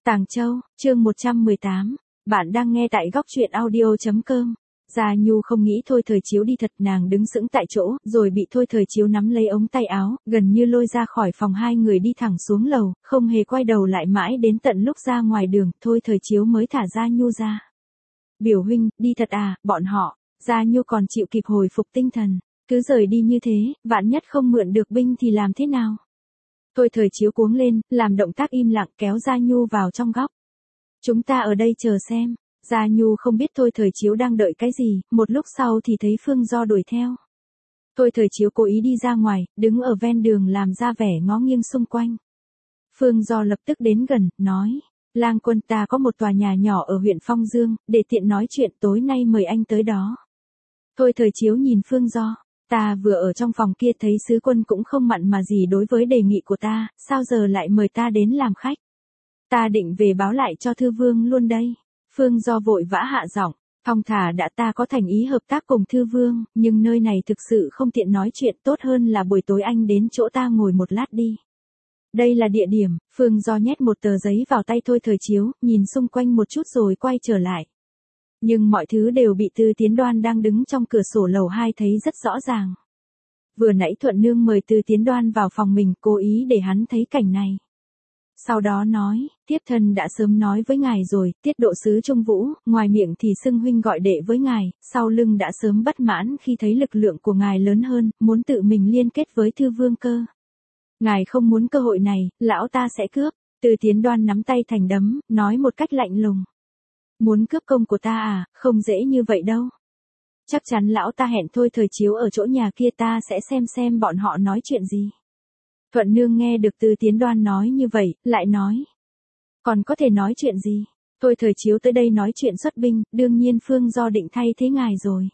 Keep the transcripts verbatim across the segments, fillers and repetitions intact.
Tàng Châu, chương một trăm mười tám. Bạn đang nghe tại góc truyện audio chấm com. Gia Nhu không nghĩ Thôi Thời Chiếu đi thật, nàng đứng sững tại chỗ, rồi bị Thôi Thời Chiếu nắm lấy ống tay áo, gần như lôi ra khỏi phòng. Hai người đi thẳng xuống lầu, không hề quay đầu lại mãi đến tận lúc ra ngoài đường, Thôi Thời Chiếu mới thả Gia Nhu ra. Biểu huynh, đi thật à, bọn họ. Gia Nhu còn chịu kịp hồi phục tinh thần. Cứ rời đi như thế, vạn nhất không mượn được binh thì làm thế nào? Thôi Thời Chiếu cuống lên, làm động tác im lặng kéo Gia Nhu vào trong góc. Chúng ta ở đây chờ xem. Gia Nhu không biết Thôi Thời Chiếu đang đợi cái gì, một lúc sau thì thấy Phương Do đuổi theo. Thôi Thời Chiếu cố ý đi ra ngoài, đứng ở ven đường làm ra vẻ ngó nghiêng xung quanh. Phương Do lập tức đến gần, nói, Lang quân, ta có một tòa nhà nhỏ ở huyện Phong Dương, để tiện nói chuyện, tối nay mời anh tới đó. Thôi Thời Chiếu nhìn Phương Do, ta vừa ở trong phòng kia thấy sứ quân cũng không mặn mà gì đối với đề nghị của ta, sao giờ lại mời ta đến làm khách? Ta định về báo lại cho thư vương luôn đây. Phương Do vội vã hạ giọng, thong thả đã, ta có thành ý hợp tác cùng thư vương, nhưng nơi này thực sự không tiện nói chuyện, tốt hơn là buổi tối anh đến chỗ ta ngồi một lát đi. Đây là địa điểm. Phương Do nhét một tờ giấy vào tay Thôi Thời Chiếu, nhìn xung quanh một chút rồi quay trở lại. Nhưng mọi thứ đều bị Tư Tiến Đoan đang đứng trong cửa sổ lầu hai thấy rất rõ ràng. Vừa nãy Thuận Nương mời Tư Tiến Đoan vào phòng mình, cố ý để hắn thấy cảnh này. Sau đó nói, tiếp thân đã sớm nói với ngài rồi, tiết độ sứ Trung Vũ, ngoài miệng thì xưng huynh gọi đệ với ngài, sau lưng đã sớm bất mãn khi thấy lực lượng của ngài lớn hơn, muốn tự mình liên kết với thư vương cơ. Ngài không muốn cơ hội này, lão ta sẽ cướp. Tư Tiến Đoan nắm tay thành đấm, nói một cách lạnh lùng. Muốn cướp công của ta à, không dễ như vậy đâu. Chắc chắn lão ta hẹn Thôi Thời Chiếu ở chỗ nhà kia, ta sẽ xem xem bọn họ nói chuyện gì. Thuận Nương nghe được Tư Tiến Đoan nói như vậy, lại nói. Còn có thể nói chuyện gì? Thôi Thời Chiếu tới đây nói chuyện xuất binh, đương nhiên Phương Do định thay thế ngài rồi.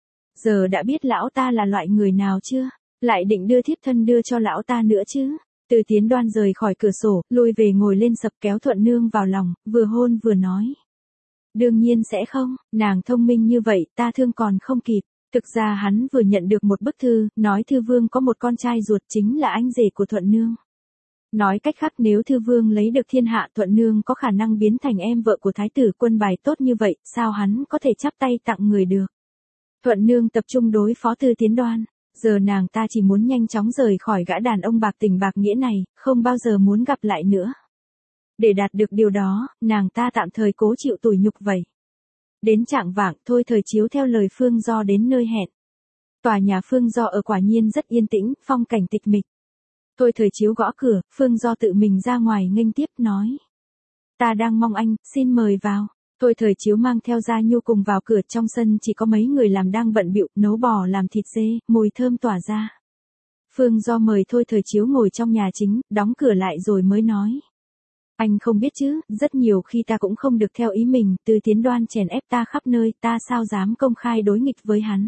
Giờ đã biết lão ta là loại người nào chưa? Lại định đưa thiếp thân đưa cho lão ta nữa chứ? Tư Tiến Đoan rời khỏi cửa sổ, lui về ngồi lên sập, kéo Thuận Nương vào lòng, vừa hôn vừa nói. Đương nhiên sẽ không, nàng thông minh như vậy, ta thương còn không kịp. Thực ra hắn vừa nhận được một bức thư, nói thư vương có một con trai ruột chính là anh rể của Thuận Nương. Nói cách khác, nếu thư vương lấy được thiên hạ, Thuận Nương có khả năng biến thành em vợ của thái tử. Quân bài tốt như vậy, sao hắn có thể chắp tay tặng người được? Thuận Nương tập trung đối phó Tư Tiến Đoan. Giờ nàng ta chỉ muốn nhanh chóng rời khỏi gã đàn ông bạc tình bạc nghĩa này, không bao giờ muốn gặp lại nữa. Để đạt được điều đó, nàng ta tạm thời cố chịu tủi nhục vậy. Đến chạng vạng, Thôi Thời Chiếu theo lời Phương Do đến nơi hẹn. Tòa nhà Phương Do ở quả nhiên rất yên tĩnh, phong cảnh tịch mịch. Thôi Thời Chiếu gõ cửa, Phương Do tự mình ra ngoài nghênh tiếp, nói. Ta đang mong anh, xin mời vào. Thôi Thời Chiếu mang theo Gia Nhu cùng vào cửa, trong sân chỉ có mấy người làm đang bận bịu nấu bò làm thịt dê, mùi thơm tỏa ra. Phương Do mời Thôi Thời Chiếu ngồi trong nhà chính, đóng cửa lại rồi mới nói. Anh không biết chứ, rất nhiều khi ta cũng không được theo ý mình, Tư Tiến Đoan chèn ép ta khắp nơi, ta sao dám công khai đối nghịch với hắn.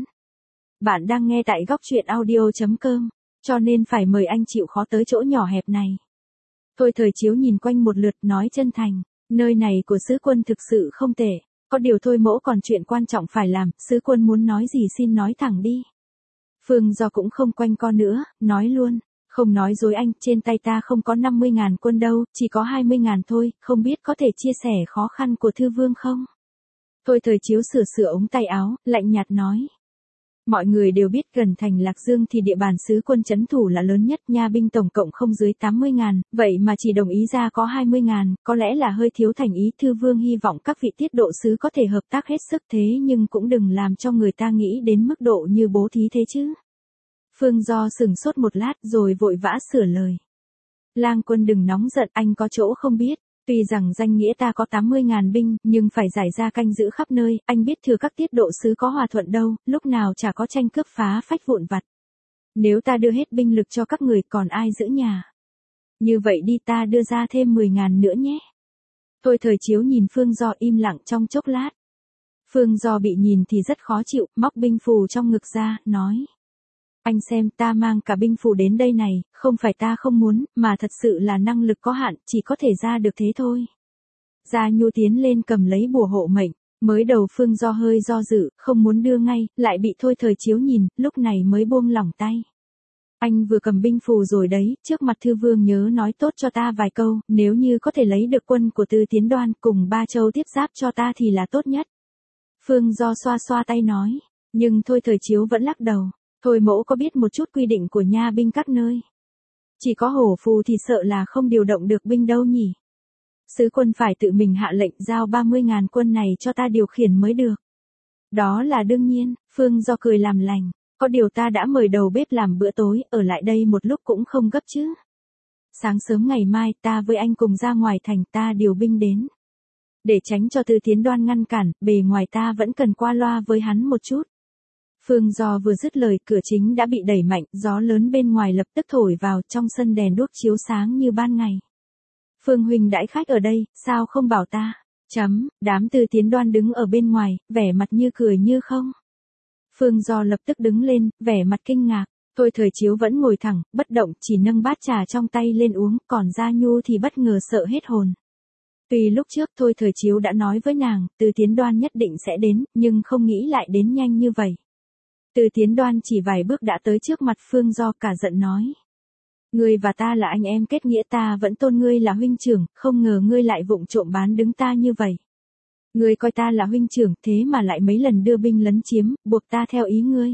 Bạn đang nghe tại góc truyện audio chấm com, cho nên phải mời anh chịu khó tới chỗ nhỏ hẹp này. Thôi Thời Chiếu nhìn quanh một lượt, nói chân thành, nơi này của sứ quân thực sự không tệ, có điều Thôi mỗ còn chuyện quan trọng phải làm, sứ quân muốn nói gì xin nói thẳng đi. Phương Do cũng không quanh co nữa, nói luôn. Không nói dối anh, trên tay ta không có năm mươi ngàn quân đâu, chỉ có hai mươi ngàn thôi, không biết có thể chia sẻ khó khăn của thư vương không? Thôi Thời Chiếu sửa sửa ống tay áo, lạnh nhạt nói. Mọi người đều biết gần thành Lạc Dương thì địa bàn sứ quân trấn thủ là lớn nhất, nha binh tổng cộng không dưới tám mươi ngàn, vậy mà chỉ đồng ý ra có hai mươi ngàn, có lẽ là hơi thiếu thành ý. Thư vương hy vọng các vị tiết độ sứ có thể hợp tác hết sức, thế nhưng cũng đừng làm cho người ta nghĩ đến mức độ như bố thí thế chứ. Phương Do sửng sốt một lát rồi vội vã sửa lời. Lang quân đừng nóng giận, anh có chỗ không biết. Tuy rằng danh nghĩa ta có tám mươi ngàn binh, nhưng phải giải ra canh giữ khắp nơi, anh biết thừa các tiết độ sứ có hòa thuận đâu, lúc nào chả có tranh cướp phá phách vụn vặt. Nếu ta đưa hết binh lực cho các người, còn ai giữ nhà? Như vậy đi, ta đưa ra thêm mười ngàn nữa nhé. Thôi Thời Chiếu nhìn Phương Do im lặng trong chốc lát. Phương Do bị nhìn thì rất khó chịu, móc binh phù trong ngực ra, nói. Anh xem, ta mang cả binh phù đến đây này, không phải ta không muốn, mà thật sự là năng lực có hạn, chỉ có thể ra được thế thôi. Gia Nhu tiến lên cầm lấy bùa hộ mệnh, mới đầu Phương Do hơi do dự, không muốn đưa ngay, lại bị Thôi Thời Chiếu nhìn, lúc này mới buông lỏng tay. Anh vừa cầm binh phù rồi đấy, trước mặt thư vương nhớ nói tốt cho ta vài câu, nếu như có thể lấy được quân của Từ Tiến Đoan cùng ba châu tiếp giáp cho ta thì là tốt nhất. Phương Do xoa xoa tay nói, nhưng Thôi Thời Chiếu vẫn lắc đầu, thôi mẫu có biết một chút quy định của nha binh các nơi. Chỉ có hổ phù thì sợ là không điều động được binh đâu nhỉ. Sứ quân phải tự mình hạ lệnh giao ba mươi ngàn quân này cho ta điều khiển mới được. Đó là đương nhiên, Phương Do cười làm lành, có điều ta đã mời đầu bếp làm bữa tối, ở lại đây một lúc cũng không gấp chứ. Sáng sớm ngày mai ta với anh cùng ra ngoài thành, ta điều binh đến. Để tránh cho Từ Tiến Đoan ngăn cản, bề ngoài ta vẫn cần qua loa với hắn một chút. Phương Do vừa dứt lời, cửa chính đã bị đẩy mạnh, gió lớn bên ngoài lập tức thổi vào, trong sân đèn đuốc chiếu sáng như ban ngày. Phương huynh đãi khách ở đây, sao không bảo ta? Chấm, đám Từ Tiến Đoan đứng ở bên ngoài, vẻ mặt như cười như không. Phương Do lập tức đứng lên, vẻ mặt kinh ngạc, Thôi Thời Chiếu vẫn ngồi thẳng, bất động, chỉ nâng bát trà trong tay lên uống, còn Gia Nhu thì bất ngờ sợ hết hồn. Tuy lúc trước Thôi Thời Chiếu đã nói với nàng, Từ Tiến Đoan nhất định sẽ đến, nhưng không nghĩ lại đến nhanh như vậy. Từ Tiến Đoan chỉ vài bước đã tới trước mặt Phương Do, cả giận nói. Ngươi và ta là anh em kết nghĩa, ta vẫn tôn ngươi là huynh trưởng, không ngờ ngươi lại vụng trộm bán đứng ta như vậy. Ngươi coi ta là huynh trưởng, thế mà lại mấy lần đưa binh lấn chiếm, buộc ta theo ý ngươi.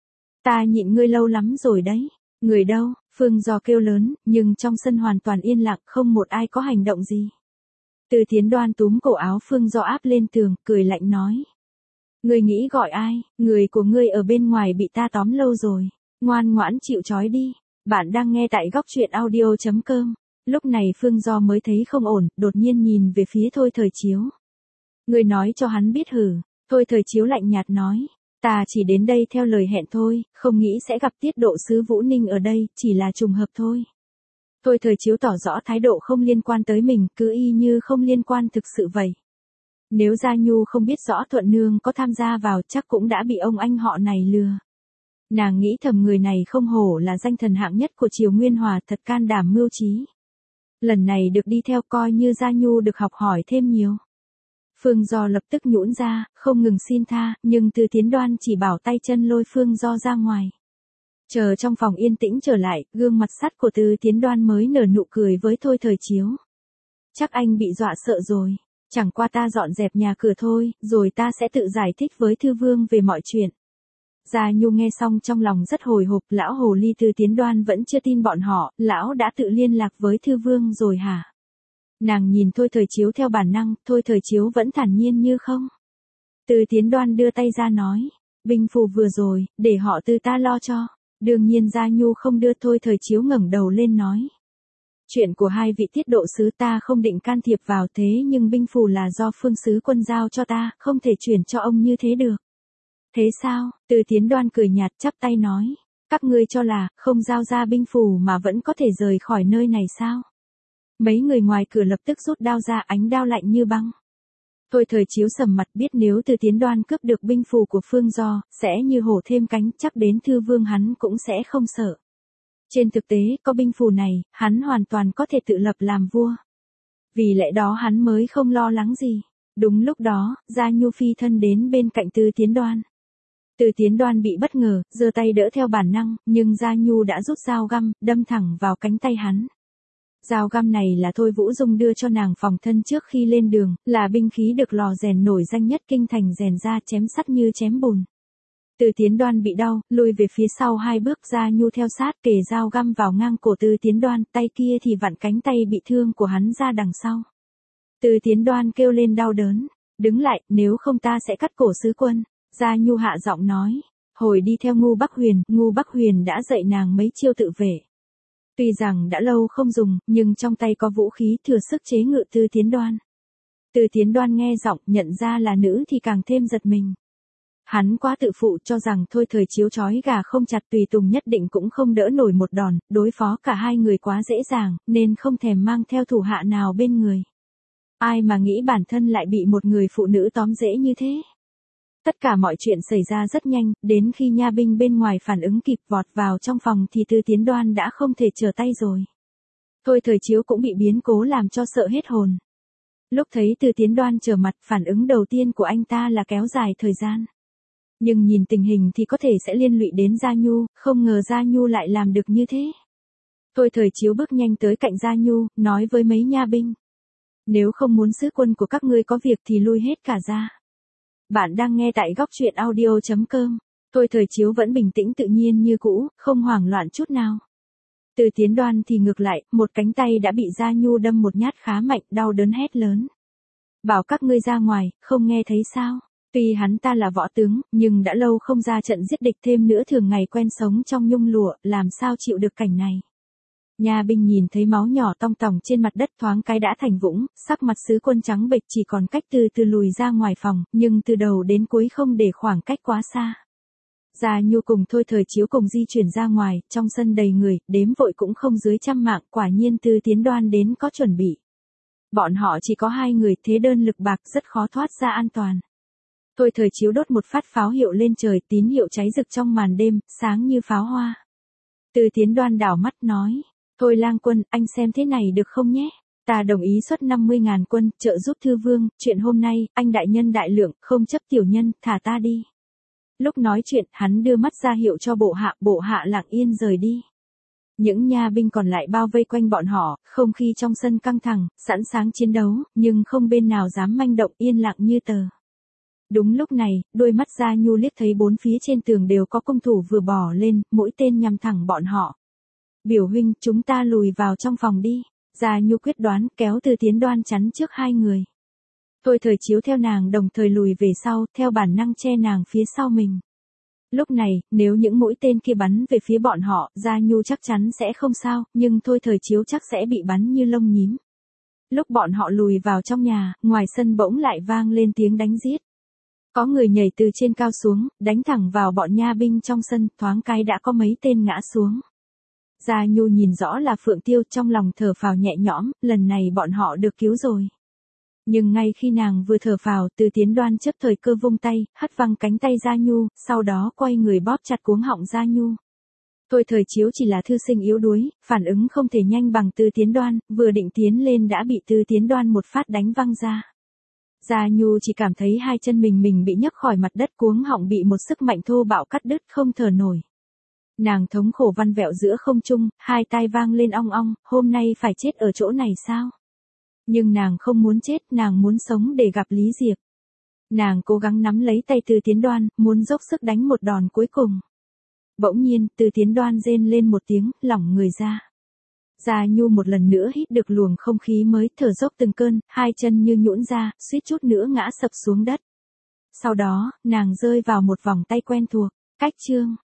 Ta nhịn ngươi lâu lắm rồi đấy. Người đâu? Phương Do kêu lớn, nhưng trong sân hoàn toàn yên lặng, không một ai có hành động gì. Từ Tiến Đoan túm cổ áo Phương Do áp lên tường, cười lạnh nói. Ngươi nghĩ gọi ai? Người của ngươi ở bên ngoài bị ta tóm lâu rồi. Ngoan ngoãn chịu trói đi. Bạn đang nghe tại góc truyện audio chấm com. Lúc này Phương Do mới thấy không ổn, đột nhiên nhìn về phía Thôi Thời Chiếu. Ngươi nói cho hắn biết hử. Thôi Thời Chiếu lạnh nhạt nói. Ta chỉ đến đây theo lời hẹn thôi, không nghĩ sẽ gặp tiết độ sứ Vũ Ninh ở đây, chỉ là trùng hợp thôi. Thôi Thời Chiếu tỏ rõ thái độ không liên quan tới mình, cứ y như không liên quan thực sự vậy. Nếu Gia Nhu không biết rõ Thuận Nương có tham gia vào, chắc cũng đã bị ông anh họ này lừa. Nàng nghĩ thầm người này không hổ là danh thần hạng nhất của triều Nguyên Hòa, thật can đảm mưu trí. Lần này được đi theo coi như Gia Nhu được học hỏi thêm nhiều. Phương Do lập tức nhũn ra, không ngừng xin tha, nhưng Từ Tiến Đoan chỉ bảo tay chân lôi Phương Do ra ngoài. Chờ trong phòng yên tĩnh trở lại, gương mặt sắt của Từ Tiến Đoan mới nở nụ cười với Thôi Thời Chiếu. Chắc anh bị dọa sợ rồi, chẳng qua ta dọn dẹp nhà cửa thôi, rồi ta sẽ tự giải thích với Thư Vương về mọi chuyện. Gia Nhu nghe xong trong lòng rất hồi hộp, lão hồ ly Từ Tiến Đoan vẫn chưa tin bọn họ, lão đã tự liên lạc với Thư Vương rồi hả? Nàng nhìn Thôi Thời Chiếu theo bản năng, Thôi Thời Chiếu vẫn thản nhiên như không. Từ Tiến Đoan đưa tay ra nói, binh phù vừa rồi, để họ Từ ta lo cho. Đương nhiên Gia Nhu không đưa. Thôi Thời Chiếu ngẩng đầu lên nói. Chuyện của hai vị tiết độ sứ ta không định can thiệp vào, thế nhưng binh phù là do phương sứ quân giao cho ta, không thể chuyển cho ông như thế được. Thế sao? Từ Tiến Đoan cười nhạt chắp tay nói. Các ngươi cho là, không giao ra binh phù mà vẫn có thể rời khỏi nơi này sao? Mấy người ngoài cửa lập tức rút đao ra, ánh đao lạnh như băng. Thôi Thời Chiếu sầm mặt, biết nếu Từ Tiến Đoan cướp được binh phù của Phương Do, sẽ như hổ thêm cánh, chắc đến Thư Vương hắn cũng sẽ không sợ. Trên thực tế, có binh phù này, hắn hoàn toàn có thể tự lập làm vua. Vì lẽ đó hắn mới không lo lắng gì. Đúng lúc đó, Gia Nhu phi thân đến bên cạnh Từ Tiến Đoan. Từ Tiến Đoan bị bất ngờ, giơ tay đỡ theo bản năng, nhưng Gia Nhu đã rút dao găm, đâm thẳng vào cánh tay hắn. Dao găm này là Thôi Vũ Dung đưa cho nàng phòng thân trước khi lên đường, là binh khí được lò rèn nổi danh nhất kinh thành rèn ra, chém sắt như chém bùn. Từ Tiến Đoan bị đau, lùi về phía sau hai bước, Gia Nhu theo sát kề dao găm vào ngang cổ Từ Tiến Đoan, tay kia thì vặn cánh tay bị thương của hắn ra đằng sau. Từ Tiến Đoan kêu lên đau đớn, đứng lại, nếu không ta sẽ cắt cổ sứ quân. Gia Nhu hạ giọng nói, hồi đi theo Ngu Bắc Huyền, Ngu Bắc Huyền đã dạy nàng mấy chiêu tự vệ. Tuy rằng đã lâu không dùng, nhưng trong tay có vũ khí thừa sức chế ngự Từ Tiến Đoan. Từ Tiến Đoan nghe giọng, nhận ra là nữ thì càng thêm giật mình. Hắn quá tự phụ, cho rằng Thôi Thời Chiếu trói gà không chặt tùy tùng nhất định cũng không đỡ nổi một đòn, đối phó cả hai người quá dễ dàng, nên không thèm mang theo thủ hạ nào bên người. Ai mà nghĩ bản thân lại bị một người phụ nữ tóm dễ như thế. Tất cả mọi chuyện xảy ra rất nhanh, đến khi nha binh bên ngoài phản ứng kịp vọt vào trong phòng thì Từ Tiến Đoan đã không thể trở tay rồi. Thôi Thời Chiếu cũng bị biến cố làm cho sợ hết hồn. Lúc thấy Từ Tiến Đoan trở mặt, phản ứng đầu tiên của anh ta là kéo dài thời gian. Nhưng nhìn tình hình thì có thể sẽ liên lụy đến Gia Nhu, không ngờ Gia Nhu lại làm được như thế. Thôi thời chiếu bước nhanh tới cạnh Gia Nhu, nói với mấy nha binh. Nếu không muốn sứ quân của các ngươi có việc thì lui hết cả ra. Bạn đang nghe tại góc truyện audio.com. Thôi thời chiếu vẫn bình tĩnh tự nhiên như cũ, không hoảng loạn chút nào. Từ Tiến Đoan thì ngược lại, một cánh tay đã bị Gia Nhu đâm một nhát khá mạnh, đau đớn hét lớn. Bảo các ngươi ra ngoài, không nghe thấy sao? Tuy hắn ta là võ tướng, nhưng đã lâu không ra trận giết địch, thêm nữa thường ngày quen sống trong nhung lụa, làm sao chịu được cảnh này. Nhà binh nhìn thấy máu nhỏ tong tòng trên mặt đất, thoáng cái đã thành vũng, sắc mặt sứ quân trắng bệch, chỉ còn cách từ từ lùi ra ngoài phòng, nhưng từ đầu đến cuối không để khoảng cách quá xa. Gia Nhu cùng Thôi thời chiếu cùng di chuyển ra ngoài, trong sân đầy người, đếm vội cũng không dưới trăm mạng, quả nhiên Từ Tiến Đoan đến có chuẩn bị. Bọn họ chỉ có hai người, thế đơn lực bạc, rất khó thoát ra an toàn. Thôi thời chiếu đốt một phát pháo hiệu lên trời, tín hiệu cháy rực trong màn đêm, sáng như pháo hoa. Từ Tiến Đoan đảo mắt nói, thôi lang quân, anh xem thế này được không nhé? Ta đồng ý xuất năm mươi ngàn quân, trợ giúp Thư Vương, chuyện hôm nay, anh đại nhân đại lượng, không chấp tiểu nhân, thả ta đi. Lúc nói chuyện, hắn đưa mắt ra hiệu cho bộ hạ, bộ hạ lặng yên rời đi. Những nha binh còn lại bao vây quanh bọn họ, không khí trong sân căng thẳng, sẵn sàng chiến đấu, nhưng không bên nào dám manh động, yên lặng như tờ. Đúng lúc này, đôi mắt Gia Nhu liếc thấy bốn phía trên tường đều có công thủ vừa bỏ lên, mỗi tên nhằm thẳng bọn họ. Biểu huynh, chúng ta lùi vào trong phòng đi. Gia Nhu quyết đoán, kéo Từ Tiến Đoan chắn trước hai người. Thôi thời chiếu theo nàng đồng thời lùi về sau, theo bản năng che nàng phía sau mình. Lúc này, nếu những mũi tên kia bắn về phía bọn họ, Gia Nhu chắc chắn sẽ không sao, nhưng Thôi thời chiếu chắc sẽ bị bắn như lông nhím. Lúc bọn họ lùi vào trong nhà, ngoài sân bỗng lại vang lên tiếng đánh giết. Có người nhảy từ trên cao xuống, đánh thẳng vào bọn nha binh trong sân, thoáng cái đã có mấy tên ngã xuống. Gia Nhu nhìn rõ là Phượng Tiêu, trong lòng thở phào nhẹ nhõm, lần này bọn họ được cứu rồi. Nhưng ngay khi nàng vừa thở phào, Từ Tiến Đoan chớp thời cơ vung tay, hất văng cánh tay Gia Nhu, sau đó quay người bóp chặt cuống họng Gia Nhu. Thôi thời chiếu chỉ là thư sinh yếu đuối, phản ứng không thể nhanh bằng Từ Tiến Đoan, vừa định tiến lên đã bị Từ Tiến Đoan một phát đánh văng ra. Gia Nhu chỉ cảm thấy hai chân mình mình bị nhấc khỏi mặt đất, cuống họng bị một sức mạnh thô bạo cắt đứt, không thở nổi. Nàng thống khổ văn vẹo giữa không trung, hai tai vang lên ong ong, hôm nay phải chết ở chỗ này sao? Nhưng nàng không muốn chết, nàng muốn sống để gặp Lý Diệp. Nàng cố gắng nắm lấy tay Từ Tiến Đoan, muốn dốc sức đánh một đòn cuối cùng. Bỗng nhiên, Từ Tiến Đoan rên lên một tiếng, lỏng người ra. Gia Nhu một lần nữa hít được luồng không khí mới, thở dốc từng cơn, hai chân như nhũn ra, suýt chút nữa ngã sập xuống đất. Sau đó, nàng rơi vào một vòng tay quen thuộc. Cách chương